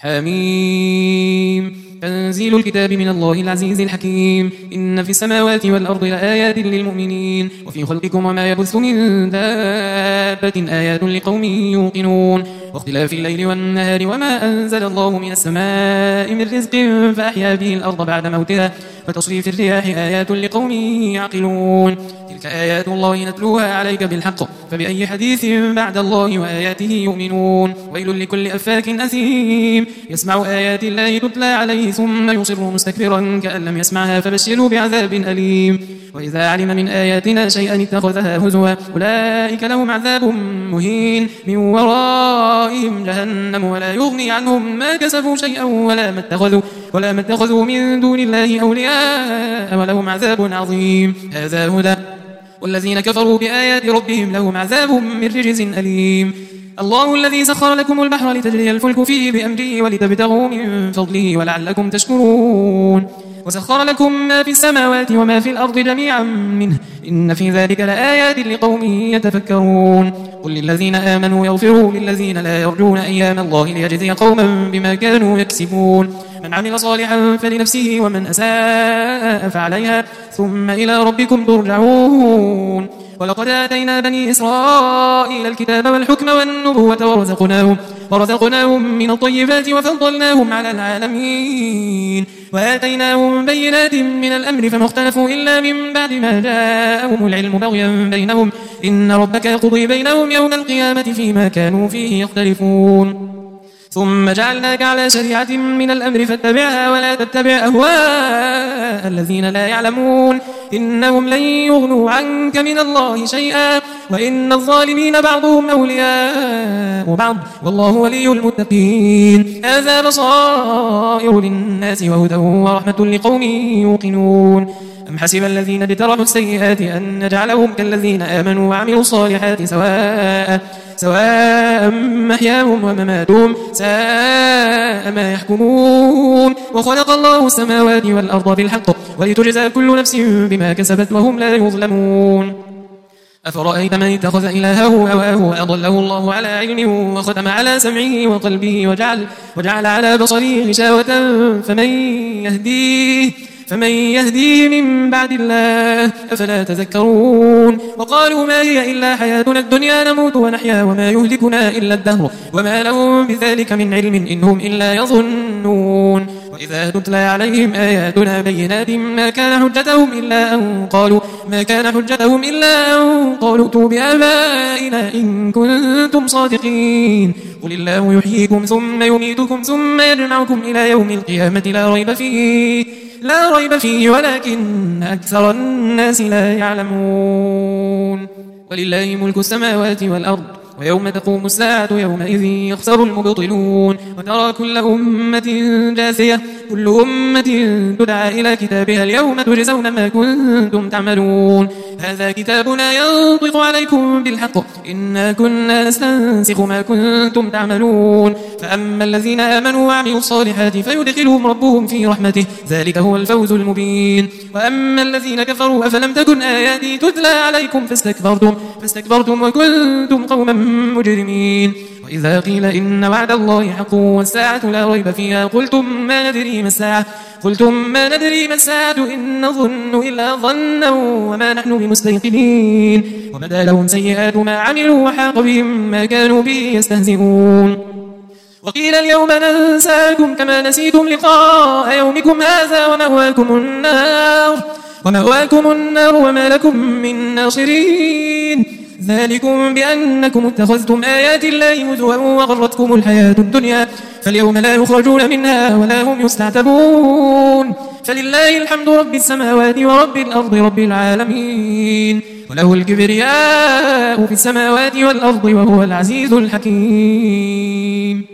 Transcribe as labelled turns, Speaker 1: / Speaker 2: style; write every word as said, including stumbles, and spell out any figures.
Speaker 1: حميم. تنزيل الكتاب من الله العزيز الحكيم. إن في السماوات والأرض لآيات للمؤمنين وفي خلقكم وما يبث من دابة آيات لقوم يوقنون واختلاف الليل والنهار وما أنزل الله من السماء من رزق فأحيا به الأرض بعد موتها وتصريف الرياح آيات لقوم يعقلون. تلك آيات الله نتلوها عليك بالحق فبأي حديث بعد الله وآياته يؤمنون. ويل لكل أفاك أثيم يسمع آيات الله تتلى عليه ثم يصر مستكبرا كأن لم يسمعها فبشره بعذاب أليم. وإذا علم من آياتنا شيئا اتخذها هزوا أولئك لهم عذاب مهين من ورائهم جهنم ولا يغني عنهم ما كسبوا شيئا ولا ما اتخذوا ولا ما اتخذوا من دون الله أولياء ولهم عذاب عظيم. هذا هدى والذين كفروا بآيات ربهم لهم عذاب من رجز أليم. الله الذي سخر لكم البحر لتجري الفلك فيه بأمره ولتبتغوا من فضله ولعلكم تشكرون. وسخر لكم ما في السماوات وما في الأرض جميعا منه إن في ذلك لآيات لقوم يتفكرون. قل للذين آمنوا يغفروا للذين لا يرجون أيام الله ليجزي قوما بما كانوا يكسبون. من عمل صالحا فلنفسه ومن أساء فعليها ثم إلى ربكم ترجعون. ولقد آتينا بني إسرائيل الكتاب والحكم والنبوة ورزقناهم, ورزقناهم من الطيبات وفضلناهم على العالمين وآتيناهم بينات من الأمر فما اختلفوا إلا من بعد ما جاءهم العلم بغيا بينهم إن ربك يقضي بينهم يوم القيامة فيما كانوا فيه يختلفون. ثم جعلناك على شريعة من الأمر فاتبعها ولا تتبع أهواء الذين لا يعلمون إنهم لن يغنوا عنك من الله شيئا وإن الظالمين بعضهم أولياء بعض والله ولي المتقين. هذا بصائر للناس وهدى ورحمة لقوم يوقنون. أم حسب الذين اجترحوا السيئات أن نجعلهم كالذين آمنوا وعملوا الصالحات سواء سواء محياهم ومماتهم ساء ما يحكمون. وخلق الله السماوات والأرض بالحق ولتجزى كل نفس بما كسبت وهم لا يظلمون. أفرأيت من اتخذ إلهه هواه وأضله الله على علم وختم على سمعه وقلبه وجعل, وجعل على بصره غشاوة فمن يهديه فمن يهديه من بعد الله أفلا تذكرون. وقالوا ما هي إلا حياتنا الدنيا نموت ونحيا وما يهلكنا إلا الدهر وما لهم بذلك من علم إنهم إلا يظنون. وإذا تتلى عليهم آياتنا بينات ما كان حجتهم إلا أن قالوا ما كان حجتهم إلا أن قالوا ائتوا بآبائنا إن كنتم صادقين. قل الله يحييكم ثم يميتكم ثم يجمعكم إلى يوم القيامة لا ريب فيه لا ريب فيه ولكن أكثر الناس لا يعلمون. ولله ملك السماوات والأرض ويوم تقوم الساعة يومئذ يخسر المبطلون. وترى كل أمة جاثية كل أمة تدعى إلى كتابها اليوم تجزون ما كنتم تعملون. هذا كتابنا ينطق عليكم بالحق إنا كنا نستنسخ ما كنتم تعملون. فأما الذين آمنوا وعملوا الصالحات فيدخلهم ربهم في رحمته ذلك هو الفوز المبين. وأما الذين كفروا أفلم تكن آياتي تتلى عليكم فاستكبرتم, فاستكبرتم وكنتم قوما مجرمين. وإذا قيل إن وعد الله حق والساعة لا ريب فيها قلتم ما ندري ما الساعة قلتم ما ندري ما الساعة إن نظن إلا ظنا وما نحن بمستيقنين. وبدا لهم سيئات ما عملوا وحاق بهم ما كانوا به يستهزئون. وقيل اليوم ننساكم كما نسيتم لقاء يومكم هذا ومأواكم النار ومأواكم النار وما لكم من ناصرين. ذلكم بأنكم اتخذتم آيات الله هزوا وغرتكم الحياة الدنيا فاليوم لا يخرجون منها ولا هم يستعتبون. فلله الحمد رب السماوات ورب الأرض رب العالمين وله الكبرياء في السماوات والأرض وهو العزيز الحكيم.